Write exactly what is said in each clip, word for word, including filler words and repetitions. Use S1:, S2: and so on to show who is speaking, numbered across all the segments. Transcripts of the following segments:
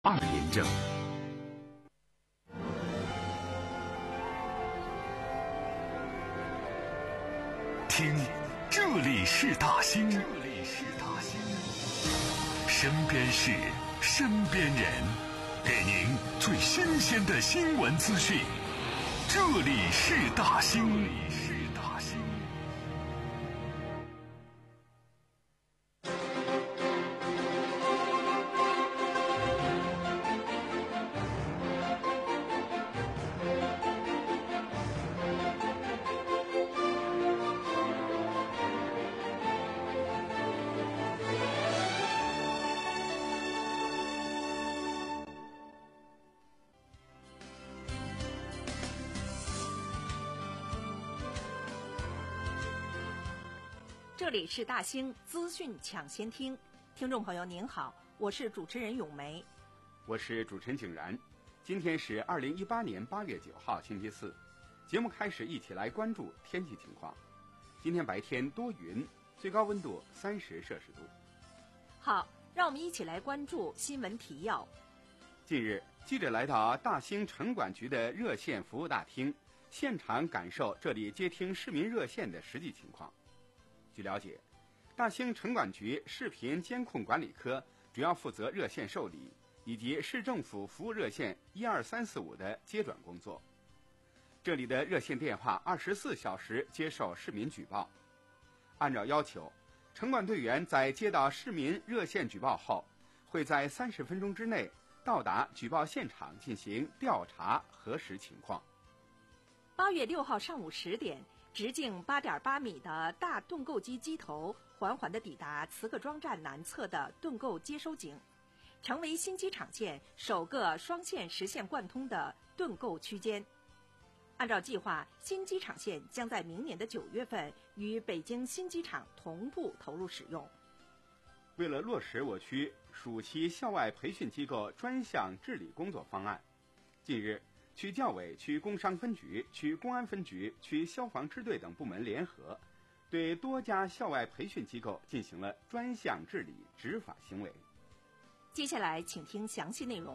S1: 二联政。听，这里是大兴，这里是大兴，身边事，身边人，给您最新鲜的新闻资讯。这里是大兴，这里是大兴。
S2: 这里是大兴资讯抢先听，听众朋友您好，我是主持人咏梅，
S1: 我是主持人景然。今天是二零一八年八月九号星期四，节目开始，一起来关注天气情况。今天白天多云，最高温度三十摄氏度。
S2: 好，让我们一起来关注新闻提要。
S1: 近日，记者来到大兴城管局的热线服务大厅，现场感受这里接听市民热线的实际情况。据了解，大兴城管局视频监控管理科主要负责热线受理以及市政府服务热线一二三四五的接转工作。这里的热线电话二十四小时接受市民举报。按照要求，城管队员在接到市民热线举报后，会在三十分钟之内到达举报现场进行调查核实情况。
S2: 八月六号上午十点。直径八点八米的大盾构机机头缓缓地抵达磁刻桩站南侧的盾构接收井，成为新机场线首个双线实现贯通的盾构区间。按照计划，新机场线将在明年的九月份与北京新机场同步投入使用。
S1: 为了落实我区暑期校外培训机构专项治理工作方案，近日区教委、区工商分局、区公安分局、区消防支队等部门联合，对多家校外培训机构进行了专项治理执法行为。
S2: 接下来，请听详细内容。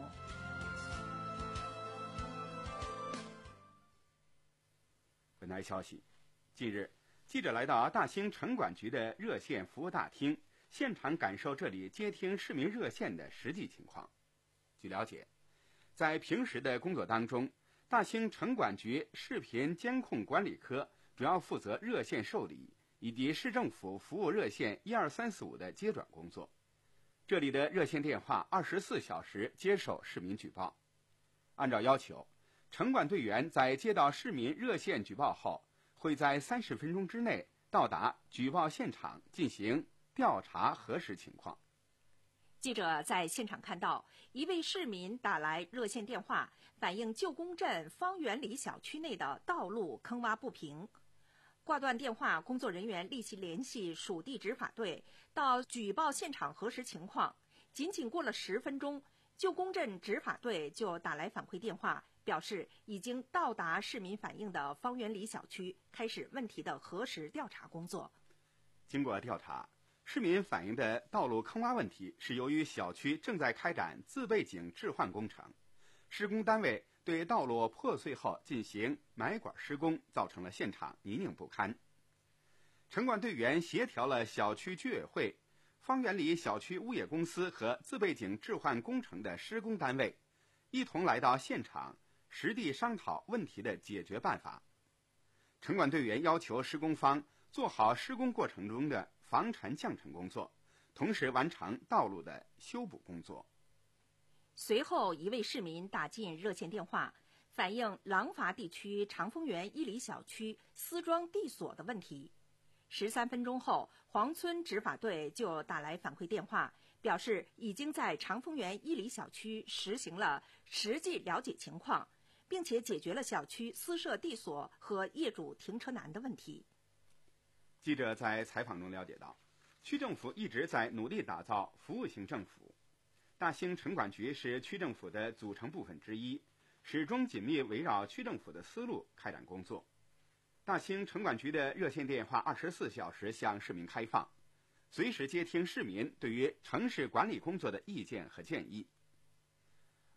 S1: 本台消息，近日，记者来到大兴城管局的热线服务大厅，现场感受这里接听市民热线的实际情况。据了解，在平时的工作当中，大兴城管局视频监控管理科主要负责热线受理以及市政府服务热线一二三四五的接转工作。这里的热线电话二十四小时接受市民举报。按照要求，城管队员在接到市民热线举报后，会在三十分钟之内到达举报现场进行调查核实情况。
S2: 记者在现场看到，一位市民打来热线电话，反映旧宫镇方圆里小区内的道路坑洼不平。挂断电话，工作人员立即联系属地执法队到举报现场核实情况。仅仅过了十分钟，旧宫镇执法队就打来反馈电话，表示已经到达市民反映的方圆里小区，开始问题的核实调查工作。
S1: 经过调查，市民反映的道路坑洼问题是由于小区正在开展自备井置换工程，施工单位对道路破碎后进行埋管施工，造成了现场泥泞不堪。城管队员协调了小区居委会、方圆里小区物业公司和自备井置换工程的施工单位，一同来到现场，实地商讨问题的解决办法。城管队员要求施工方做好施工过程中的防尘降尘工作，同时完成道路的修补工作。
S2: 随后，一位市民打进热线电话，反映廊坊地区长丰园一里小区私装地锁的问题。十三分钟后，黄村执法队就打来反馈电话，表示已经在长丰园一里小区实行了实际了解情况，并且解决了小区私设地锁和业主停车难的问题。
S1: 记者在采访中了解到，区政府一直在努力打造服务型政府。大兴城管局是区政府的组成部分之一，始终紧密围绕区政府的思路开展工作。大兴城管局的热线电话二十四小时向市民开放，随时接听市民对于城市管理工作的意见和建议。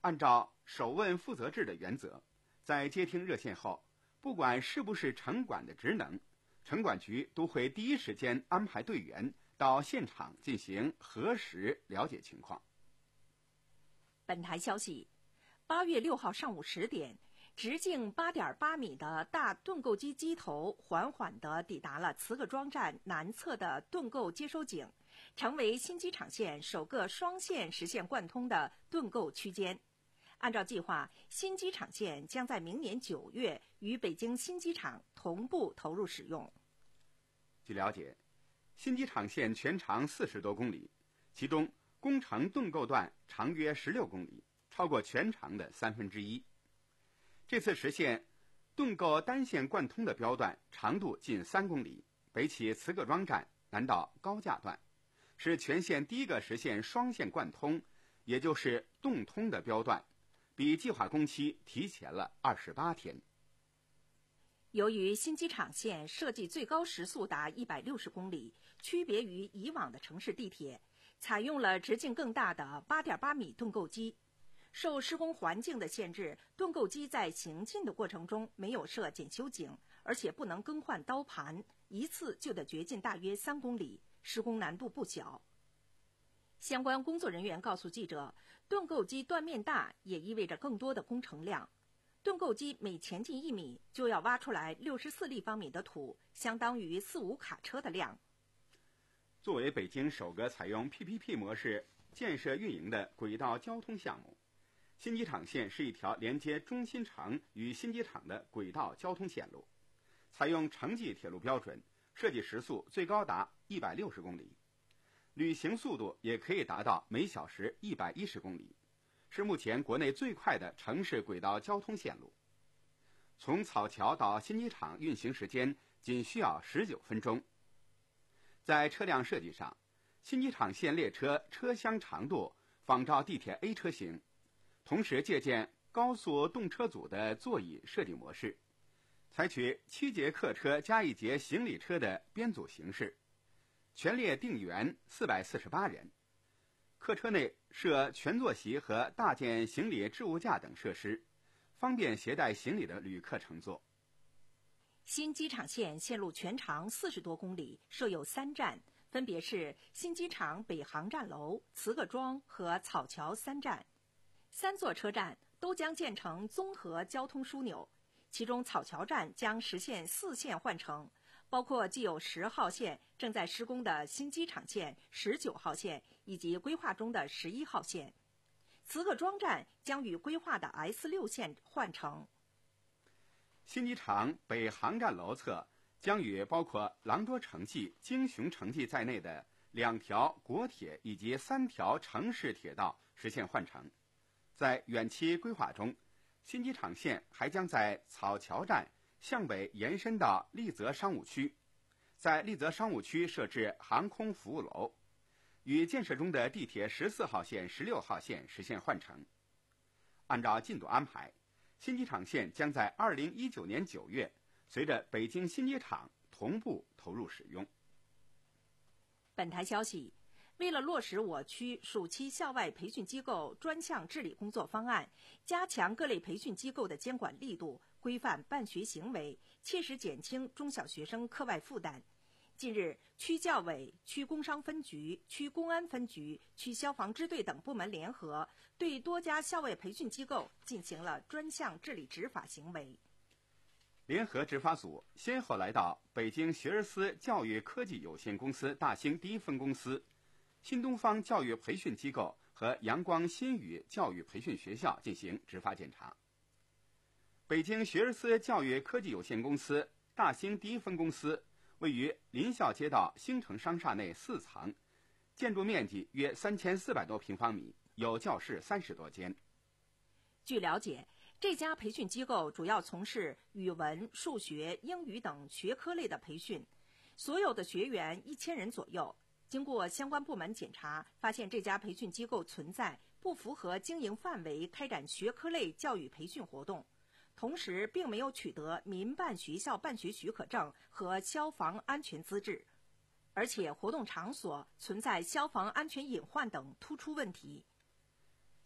S1: 按照首问负责制的原则，在接听热线后，不管是不是城管的职能，城管局都会第一时间安排队员到现场进行核实了解情况。
S2: 本台消息，八月六号上午十点，直径八点八米的大盾构机机头缓缓地抵达了慈各庄站南侧的盾构接收井，成为新机场线首个双线实现贯通的盾构区间。按照计划，新机场线将在明年九月与北京新机场同步投入使用。
S1: 据了解，新机场线全长四十多公里，其中工程盾构段长约十六公里，超过全长的三分之一。这次实现盾构单线贯通的标段长度近三公里，北起慈各庄站，南到高架段，是全线第一个实现双线贯通，也就是动通的标段，比计划工期提前了二十八天。
S2: 由于新机场线设计最高时速达一百六十公里，区别于以往的城市地铁，采用了直径更大的八点八米盾构机。受施工环境的限制，盾构机在行进的过程中没有设检修井，而且不能更换刀盘，一次就得掘进大约三公里，施工难度不小。相关工作人员告诉记者，盾构机断面大也意味着更多的工程量。盾构机每前进一米就要挖出来六十四立方米的土，相当于四五卡车的量。
S1: 作为北京首个采用 P P P 模式建设运营的轨道交通项目，新机场线是一条连接中心城与新机场的轨道交通线路，采用城际铁路标准，设计时速最高达一百六十公里，旅行速度也可以达到每小时一百一十公里，是目前国内最快的城市轨道交通线路。从草桥到新机场运行时间仅需要十九分钟。在车辆设计上，新机场线列车车厢长度仿照地铁 A 车型，同时借鉴高速动车组的座椅设计模式，采取七节客车加一节行李车的编组形式，全列定员四百四十八人，客车内设全座席和大件行李置物架等设施，方便携带行李的旅客乘坐。
S2: 新机场线线路全长四十多公里，设有三站，分别是新机场北航站楼、慈各庄和草桥三站。三座车站都将建成综合交通枢纽，其中草桥站将实现四线换乘，包括既有十号线正在施工的新机场线十九号线以及规划中的十一号线。慈各庄站将与规划的 S 六 线换乘。
S1: 新机场北航站楼侧将与包括郎多城际、京雄城际在内的两条国铁以及三条城市铁道实现换乘。在远期规划中，新机场线还将在草桥站向北延伸到丽泽商务区，在丽泽商务区设置航空服务楼，与建设中的地铁十四号线、十六号线实现换乘。按照进度安排，新机场线将在二零一九年九月随着北京新机场同步投入使用。
S2: 本台消息，为了落实我区暑期校外培训机构专项治理工作方案，加强各类培训机构的监管力度，规范办学行为，切实减轻中小学生课外负担。近日，区教委、区工商分局、区公安分局、区消防支队等部门联合，对多家校外培训机构进行了专项治理执法行为。
S1: 联合执法组先后来到北京学而思教育科技有限公司大兴第一分公司、新东方教育培训机构和阳光新语教育培训学校进行执法检查。北京学而思教育科技有限公司大兴第一分公司位于临校街道星城商厦内四层，建筑面积约三千四百多平方米，有教室三十多间。
S2: 据了解，这家培训机构主要从事语文、数学、英语等学科类的培训，所有的学员一千人左右。经过相关部门检查，发现这家培训机构存在不符合经营范围开展学科类教育培训活动，同时并没有取得民办学校办学许可证和消防安全资质，而且活动场所存在消防安全隐患等突出问题。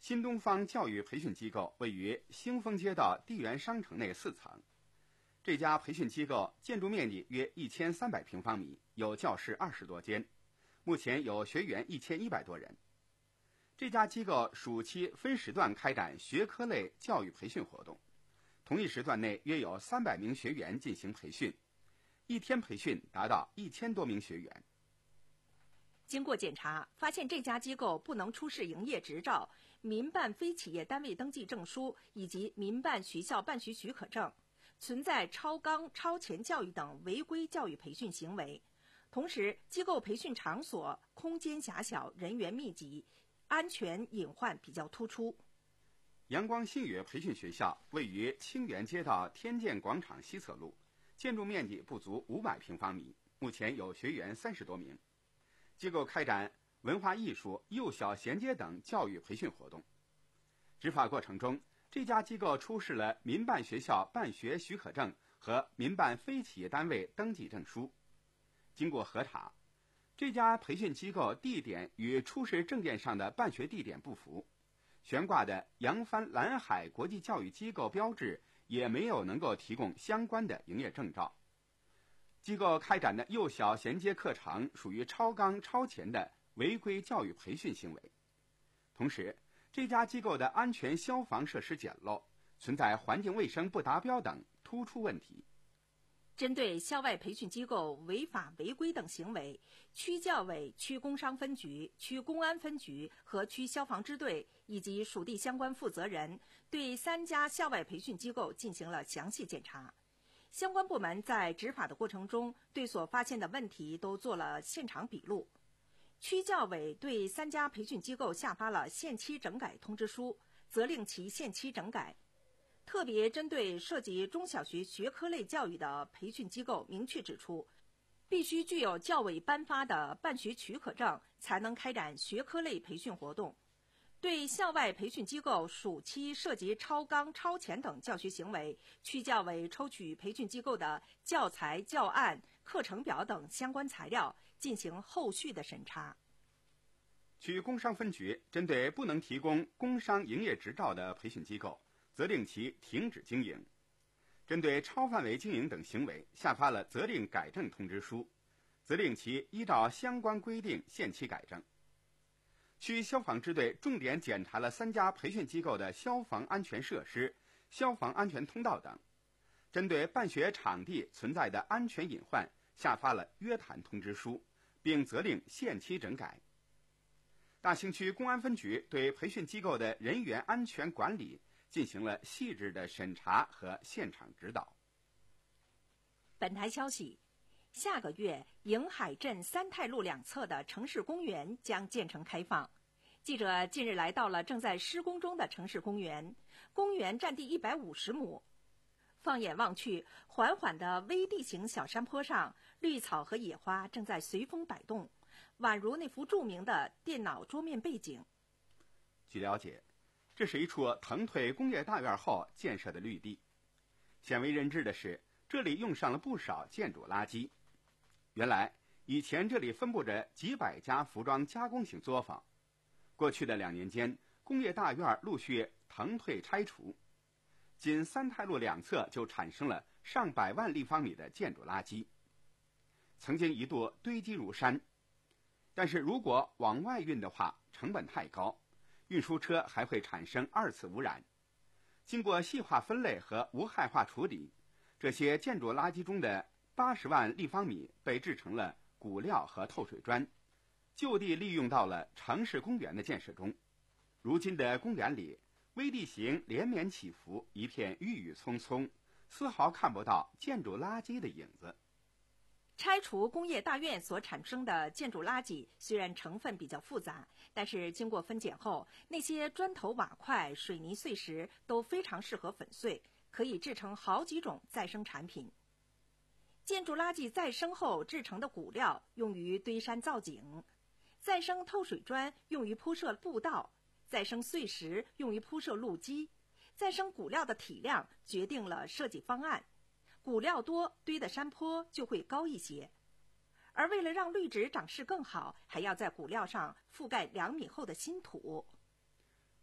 S1: 新东方教育培训机构位于兴丰街道地源商城内四层。这家培训机构建筑面积约一千三百平方米，有教室二十多间，目前有学员一千一百多人。这家机构暑期分时段开展学科类教育培训活动，同一时段内约有三百名学员进行培训，一天培训达到一千多名学员。
S2: 经过检查，发现这家机构不能出示营业执照、民办非企业单位登记证书以及民办学校办学许可证，存在超纲超前教育等违规教育培训行为。同时，机构培训场所空间狭小，人员密集，安全隐患比较突出。
S1: 阳光星语培训学校位于清源街道天健广场西侧路，建筑面积不足五百平方米，目前有学员三十多名。机构开展文化艺术、幼小衔接等教育培训活动。执法过程中，这家机构出示了民办学校办学许可证和民办非企业单位登记证书。经过核查，这家培训机构地点与出示证件上的办学地点不符，悬挂的扬帆蓝海国际教育机构标志也没有能够提供相关的营业证照。机构开展的幼小衔接课程属于超纲超前的违规教育培训行为。同时，这家机构的安全消防设施简陋，存在环境卫生不达标等突出问题。
S2: 针对校外培训机构违法违规等行为，区教委、区工商分局、区公安分局和区消防支队以及属地相关负责人对三家校外培训机构进行了详细检查。相关部门在执法的过程中，对所发现的问题都做了现场笔录。区教委对三家培训机构下发了限期整改通知书，责令其限期整改。特别针对涉及中小学学科类教育的培训机构，明确指出，必须具有教委颁发的办学许可证，才能开展学科类培训活动。对校外培训机构暑期涉及超纲超前等教学行为，区教委抽取培训机构的教材、教案、课程表等相关材料，进行后续的审查。
S1: 区工商分局针对不能提供工商营业执照的培训机构，责令其停止经营；针对超范围经营等行为，下发了责令改正通知书，责令其依照相关规定限期改正。区消防支队重点检查了三家培训机构的消防安全设施、消防安全通道等，针对办学场地存在的安全隐患，下发了约谈通知书，并责令限期整改。大兴区公安分局对培训机构的人员安全管理进行了细致的审查和现场指导。
S2: 本台消息，下个月迎海镇三泰路两侧的城市公园将建成开放。记者近日来到了正在施工中的城市公园，公园占地一百五十亩。放眼望去，缓缓的微地形小山坡上，绿草和野花正在随风摆动，宛如那幅著名的电脑桌面背景。
S1: 据了解，这是一处腾退工业大院后建设的绿地。鲜为人知的是，这里用上了不少建筑垃圾。原来，以前这里分布着几百家服装加工型作坊。过去的两年间，工业大院陆续腾退拆除，仅三泰路两侧就产生了上百万立方米的建筑垃圾，曾经一度堆积如山。但是如果往外运的话，成本太高，运输车还会产生二次污染。经过细化分类和无害化处理，这些建筑垃圾中的八十万立方米被制成了骨料和透水砖，就地利用到了城市公园的建设中。如今的公园里，微地形连绵起伏，一片郁郁葱葱，丝毫看不到建筑垃圾的影子。
S2: 拆除工业大院所产生的建筑垃圾虽然成分比较复杂，但是经过分拣后，那些砖头、瓦块、水泥碎石都非常适合粉碎，可以制成好几种再生产品。建筑垃圾再生后制成的骨料用于堆山造景，再生透水砖用于铺设步道，再生碎石用于铺设路基，再生骨料的体量决定了设计方案。骨料多，堆的山坡就会高一些。而为了让绿植长势更好，还要在骨料上覆盖两米厚的新土。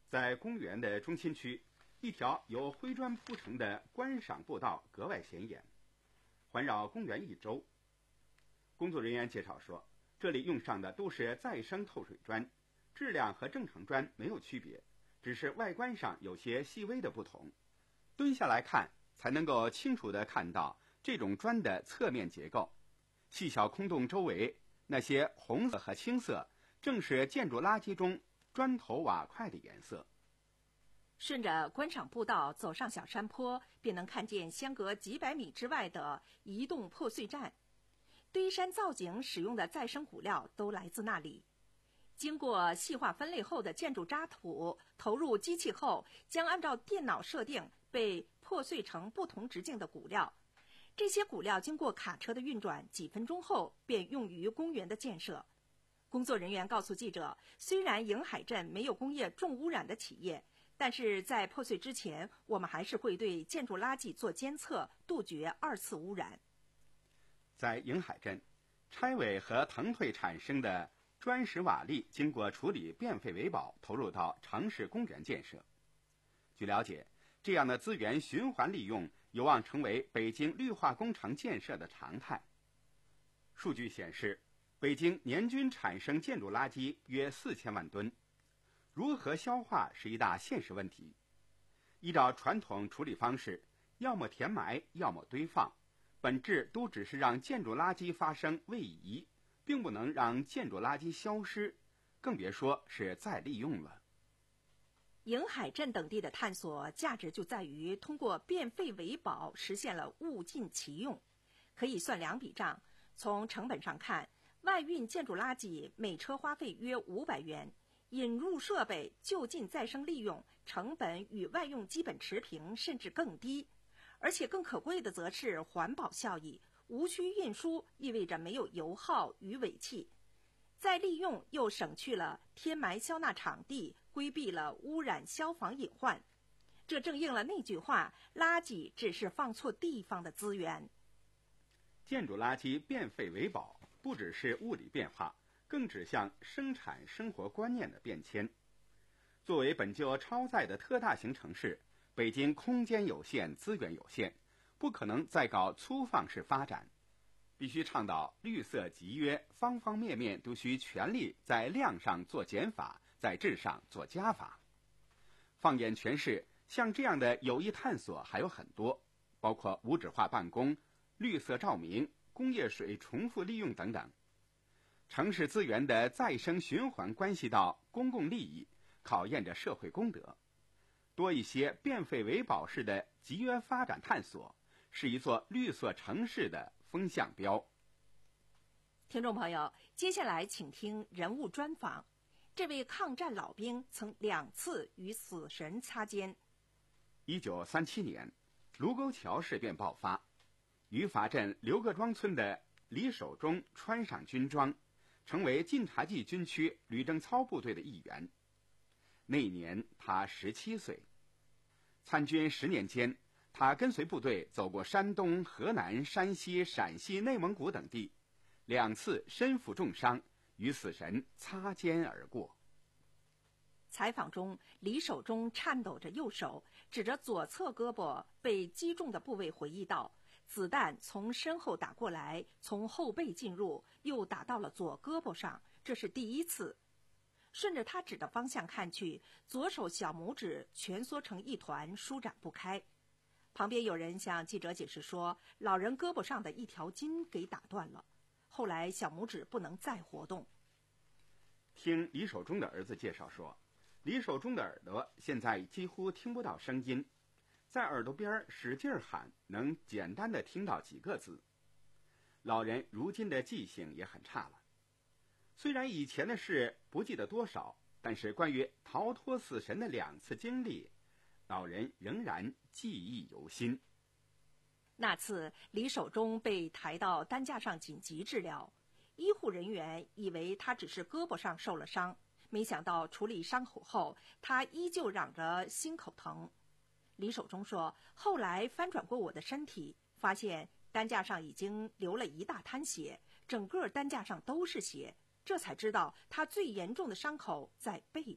S1: 在公园的中心区，一条由灰砖铺成的观赏步道格外显眼，环绕公园一周。工作人员介绍说，这里用上的都是再生透水砖，质量和正常砖没有区别，只是外观上有些细微的不同。蹲下来看，才能够清楚地看到这种砖的侧面结构。细小空洞周围那些红色和青色，正是建筑垃圾中砖头瓦块的颜色。
S2: 顺着观赏步道走上小山坡，便能看见相隔几百米之外的移动破碎站。堆山造景使用的再生骨料都来自那里。经过细化分类后的建筑渣土投入机器后，将按照电脑设定被破碎成不同直径的骨料。这些骨料经过卡车的运转，几分钟后便用于公园的建设。工作人员告诉记者，虽然迎海镇没有工业重污染的企业，但是在破碎之前，我们还是会对建筑垃圾做监测，杜绝二次污染。
S1: 在迎海镇，拆毁和腾退产生的砖石瓦砾经过处理变废为宝，投入到城市公园建设。据了解，这样的资源循环利用有望成为北京绿化工程建设的常态。数据显示，北京年均产生建筑垃圾约四千万吨，如何消化是一大现实问题。依照传统处理方式，要么填埋，要么堆放，本质都只是让建筑垃圾发生位移，并不能让建筑垃圾消失，更别说是再利用了。
S2: 迎海镇等地的探索价值就在于通过变废为宝实现了物尽其用。可以算两笔账，从成本上看，外运建筑垃圾每车花费约五百元，引入设备就近再生利用，成本与外用基本持平，甚至更低。而且更可贵的则是环保效益，无需运输意味着没有油耗与尾气，再利用又省去了填埋消纳场地，规避了污染消防隐患。这正应了那句话，垃圾只是放错地方的资源。
S1: 建筑垃圾变废为宝，不只是物理变化，更指向生产生活观念的变迁。作为本就超载的特大型城市，北京空间有限，资源有限，不可能再搞粗放式发展，必须倡导绿色集约，方方面面都需全力在量上做减法，在质上做加法。放眼全市，像这样的有益探索还有很多，包括无纸化办公、绿色照明、工业水重复利用等等。城市资源的再生循环关系到公共利益，考验着社会公德。多一些变废为宝式的集约发展探索，是一座绿色城市的风向标。
S2: 听众朋友，接下来请听人物专访。这位抗战老兵曾两次与死神擦肩。
S1: 一九三七年，卢沟桥事变爆发，于法镇刘各庄村的李守忠穿上军装，成为晋察冀军区旅政操部队的一员。那年他十七岁。参军十年间，他跟随部队走过山东、河南、山西、陕西、内蒙古等地，两次身负重伤，与死神擦肩而过。
S2: 采访中，李守忠颤抖着右手，指着左侧胳膊被击中的部位回忆道：子弹从身后打过来，从后背进入，又打到了左胳膊上，这是第一次。顺着他指的方向看去，左手小拇指蜷缩成一团，舒展不开。旁边有人向记者解释说，老人胳膊上的一条筋给打断了，后来小拇指不能再活动。
S1: 听李守忠的儿子介绍说，李守忠的耳朵现在几乎听不到声音，在耳朵边使劲喊，能简单的听到几个字。老人如今的记性也很差了。虽然以前的事不记得多少，但是关于逃脱死神的两次经历，老人仍然记忆犹新。
S2: 那次李守忠被抬到担架上紧急治疗，医护人员以为他只是胳膊上受了伤，没想到处理伤口后，他依旧嚷着心口疼。李守忠说，后来翻转过我的身体，发现担架上已经流了一大滩血，整个担架上都是血，这才知道他最严重的伤口在背部，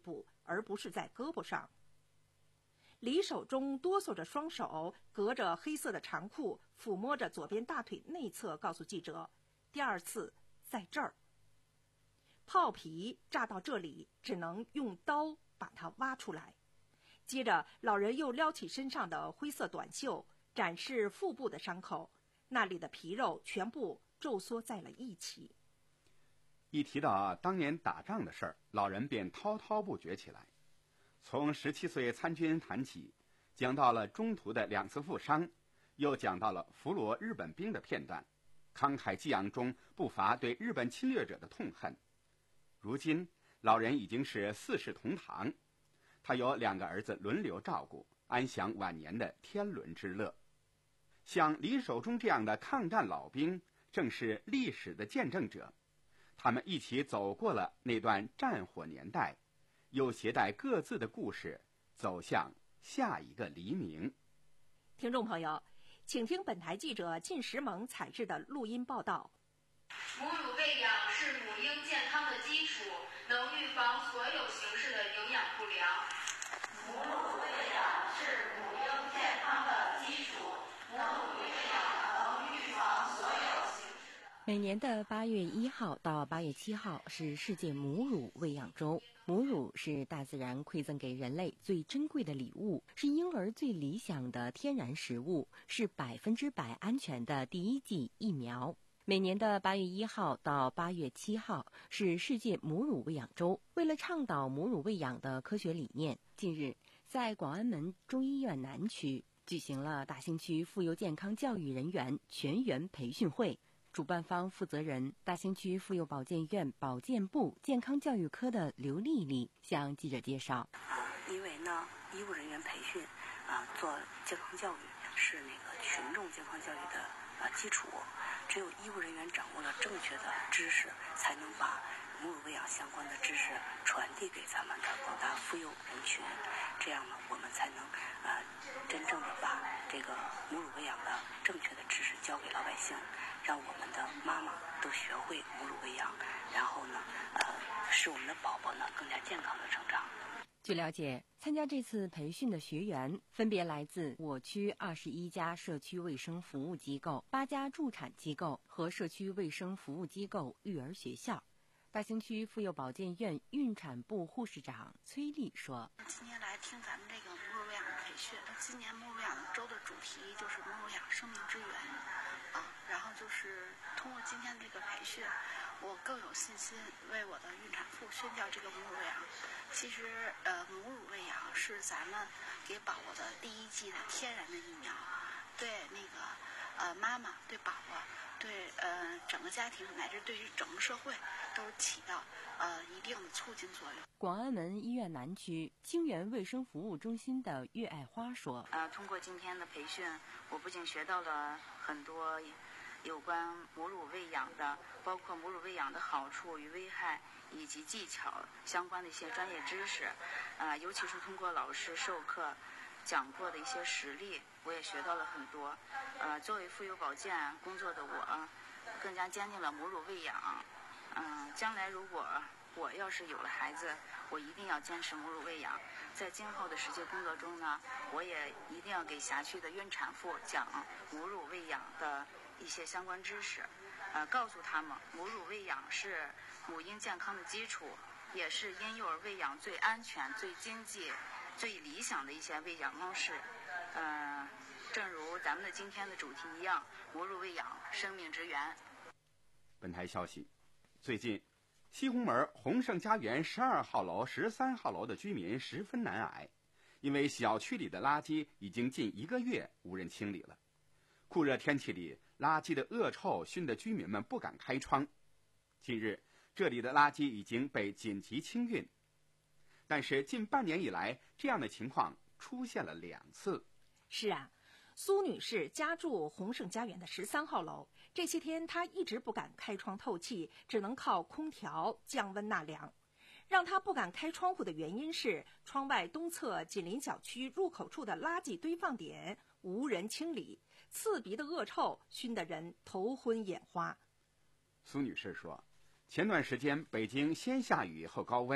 S2: 而不是在胳膊上。李守忠哆嗦着双手，隔着黑色的长裤，抚摸着左边大腿内侧，告诉记者：“第二次在这儿。”炮皮炸到这里，只能用刀把它挖出来。接着，老人又撩起身上的灰色短袖，展示腹部的伤口，那里的皮肉全部皱缩在了一起。
S1: 一提到当年打仗的事儿，老人便滔滔不绝起来。从十七岁参军谈起，讲到了中途的两次负伤，又讲到了俘虏日本兵的片段，慷慨激昂中不乏对日本侵略者的痛恨。如今老人已经是四世同堂，他有两个儿子轮流照顾，安享晚年的天伦之乐。像李守忠这样的抗战老兵，正是历史的见证者。他们一起走过了那段战火年代，又携带各自的故事，走向下一个黎明。
S2: 听众朋友，请听本台记者靳石萌采制的录音报道。
S3: 母乳喂养是母婴健康的基础，能预防所有形式的营养不良。
S4: 母乳喂养是母婴健康的基础，母乳喂养能预防所有形式的。
S5: 每年的八月一号到八月七号是世界母乳喂养周。母乳是大自然馈赠给人类最珍贵的礼物，是婴儿最理想的天然食物，是百分之百安全的第一剂疫苗。每年的八月一号到八月七号是世界母乳喂养周。为了倡导母乳喂养的科学理念，近日在广安门中医院南区举行了大兴区妇幼健康教育人员全员培训会。主办方负责人大兴区妇幼保健院保健部健康教育科的刘丽丽向记者介绍：
S6: 因为呢，医务人员培训啊，做健康教育是那个群众健康教育的啊基础。只有医务人员掌握了正确的知识，才能把母乳喂养相关的知识传递给咱们的广大妇幼人群。这样呢，我们才能呃真正的把这个母乳喂养的正确的知识教给老百姓，让我们的妈妈都学会母乳喂养，然后呢，呃，使我们的宝宝呢更加健康的成长。
S5: 据了解，参加这次培训的学员分别来自我区二十一家社区卫生服务机构、八家助产机构和社区卫生服务机构育儿学校。大兴区妇幼保健院孕产部护士长崔丽说：“
S7: 今年来听咱们这个母乳喂养的培训，今年母乳喂养周的主题就是母乳喂养生命之源啊，然后就是通过今天这个培训，我更有信心为我的孕产妇宣教这个母乳喂养。其实，呃，母乳喂养是咱们给宝宝的第一剂的天然的疫苗，对那个呃妈妈、对宝宝、对呃整个家庭乃至对于整个社会都起到呃一定的促进作用。”
S5: 广安门医院南区清源卫生服务中心的岳爱花说：“
S8: 呃，通过今天的培训，我不仅学到了很多有关母乳喂养的，包括母乳喂养的好处与危害以及技巧相关的一些专业知识，呃，尤其是通过老师授课讲过的一些实例，我也学到了很多。呃，作为妇幼保健工作的我，更加坚定了母乳喂养。嗯、呃，将来如果我要是有了孩子，我一定要坚持母乳喂养。在今后的实际工作中呢，我也一定要给辖区的孕产妇讲母乳喂养的一些相关知识，呃，告诉他们母乳喂养是母婴健康的基础，也是婴幼儿喂养最安全、最经济、最理想的一些喂养方式。呃，正如咱们的今天的主题一样，母乳喂养，生命之源。”
S1: 本台消息，最近西红门宏盛家园十二号楼、十三号楼的居民十分难挨，因为小区里的垃圾已经近一个月无人清理了。酷热天气里，垃圾的恶臭熏得居民们不敢开窗。近日，这里的垃圾已经被紧急清运，但是近半年以来，这样的情况出现了两次。
S2: 是啊，苏女士家住宏盛家园的十三号楼，这些天她一直不敢开窗透气，只能靠空调降温纳凉。让她不敢开窗户的原因是，窗外东侧紧邻小区入口处的垃圾堆放点无人清理，刺鼻的恶臭熏得人头昏眼花。
S1: 苏女士说，前段时间北京先下雨后高温，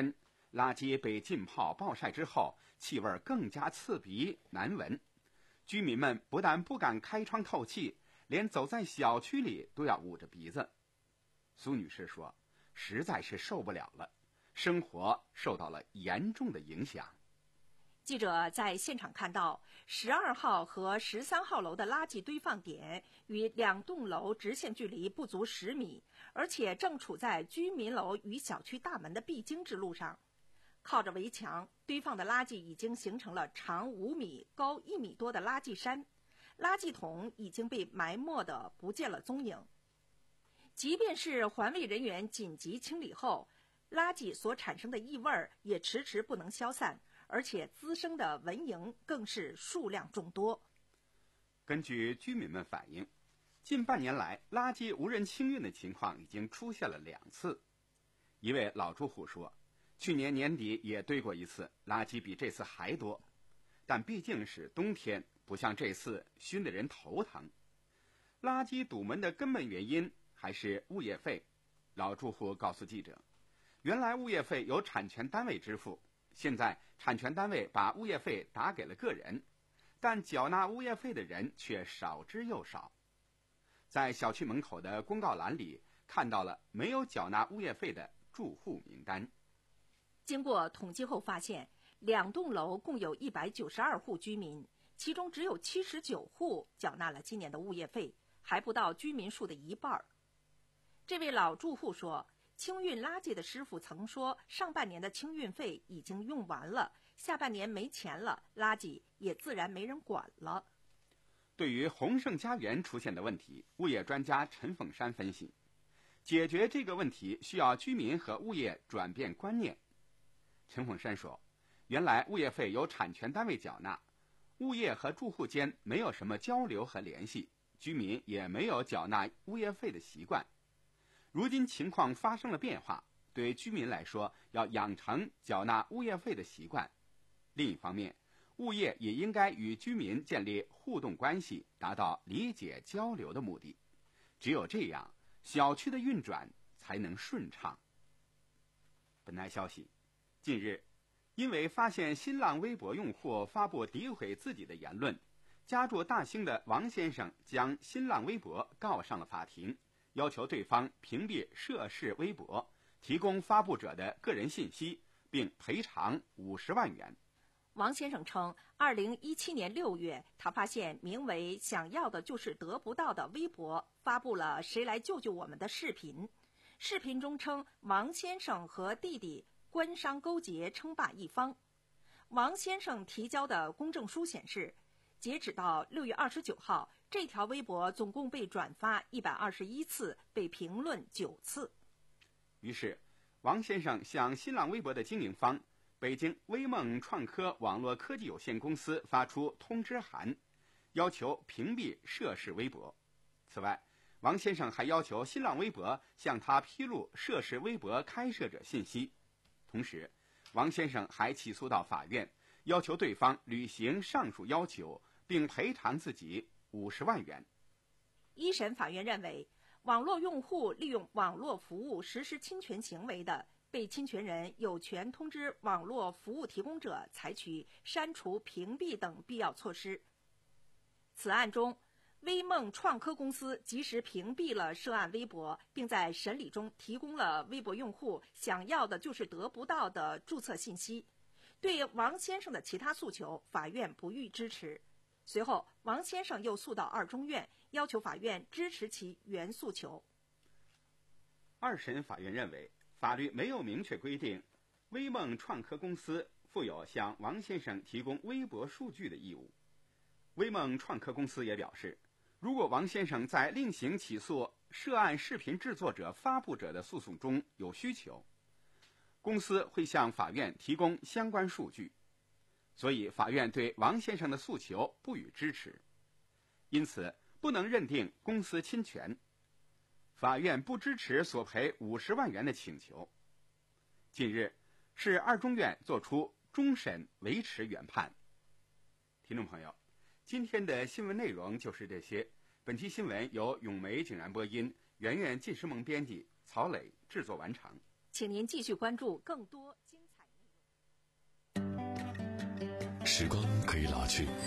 S1: 垃圾被浸泡暴晒之后，气味更加刺鼻难闻。居民们不但不敢开窗透气，连走在小区里都要捂着鼻子。苏女士说，实在是受不了了，生活受到了严重的影响。
S2: 记者在现场看到，十二号和十三号楼的垃圾堆放点与两栋楼直线距离不足十米，而且正处在居民楼与小区大门的必经之路上。靠着围墙堆放的垃圾已经形成了长五米、高一米多的垃圾山，垃圾桶已经被埋没得不见了踪影。即便是环卫人员紧急清理后，垃圾所产生的异味也迟迟不能消散，而且滋生的蚊蝇更是数量众多。
S1: 根据居民们反映，近半年来垃圾无人清运的情况已经出现了两次。一位老住户说，去年年底也堆过一次，垃圾比这次还多，但毕竟是冬天，不像这次熏得人头疼。垃圾堵门的根本原因还是物业费。老住户告诉记者，原来物业费由产权单位支付，现在产权单位把物业费打给了个人，但缴纳物业费的人却少之又少。在小区门口的公告栏里看到了没有缴纳物业费的住户名单。
S2: 经过统计后发现，两栋楼共有一百九十二户居民，其中只有七十九户缴纳了今年的物业费，还不到居民数的一半。这位老住户说，清运垃圾的师傅曾说，上半年的清运费已经用完了，下半年没钱了，垃圾也自然没人管了。
S1: 对于鸿盛家园出现的问题，物业专家陈凤山分析，解决这个问题需要居民和物业转变观念。陈凤山说，原来物业费由产权单位缴纳，物业和住户间没有什么交流和联系，居民也没有缴纳物业费的习惯。如今情况发生了变化，对居民来说要养成缴纳物业费的习惯。另一方面，物业也应该与居民建立互动关系，达到理解交流的目的。只有这样，小区的运转才能顺畅。本台消息，近日，因为发现新浪微博用户发布诋毁自己的言论，家住大兴的王先生将新浪微博告上了法庭，要求对方屏蔽涉事微博，提供发布者的个人信息，并赔偿五十万元。
S2: 王先生称，二零一七年六月，他发现名为“想要的就是得不到”的微博发布了“谁来救救我们”的视频。视频中称，王先生和弟弟官商勾结，称霸一方。王先生提交的公证书显示，截止到六月二十九号，这条微博总共被转发一百二十一次，被评论九次。
S1: 于是，王先生向新浪微博的经营方北京微梦创科网络科技有限公司发出通知函，要求屏蔽涉事微博。此外，王先生还要求新浪微博向他披露涉事微博开设者信息。同时，王先生还起诉到法院，要求对方履行上述要求，并赔偿自己五十万元。
S2: 一审法院认为，网络用户利用网络服务实施侵权行为的，被侵权人有权通知网络服务提供者采取删除、屏蔽等必要措施。此案中，微梦创科公司及时屏蔽了涉案微博，并在审理中提供了微博用户想要的就是得不到的注册信息。对王先生的其他诉求，法院不予支持。随后，王先生又诉到二中院，要求法院支持其原诉求。
S1: 二审法院认为，法律没有明确规定微梦创科公司负有向王先生提供微博数据的义务。微梦创科公司也表示，如果王先生在另行起诉涉案视频制作者、发布者的诉讼中有需求，公司会向法院提供相关数据。所以法院对王先生的诉求不予支持，因此不能认定公司侵权。法院不支持索赔五十万元的请求。近日，市二中院作出终审维持原判。听众朋友，今天的新闻内容就是这些。本期新闻由咏梅景然播音，圆圆纪诗萌编辑，曹磊制作完成。
S2: 请您继续关注更多精彩内容。
S9: 时光可以老去，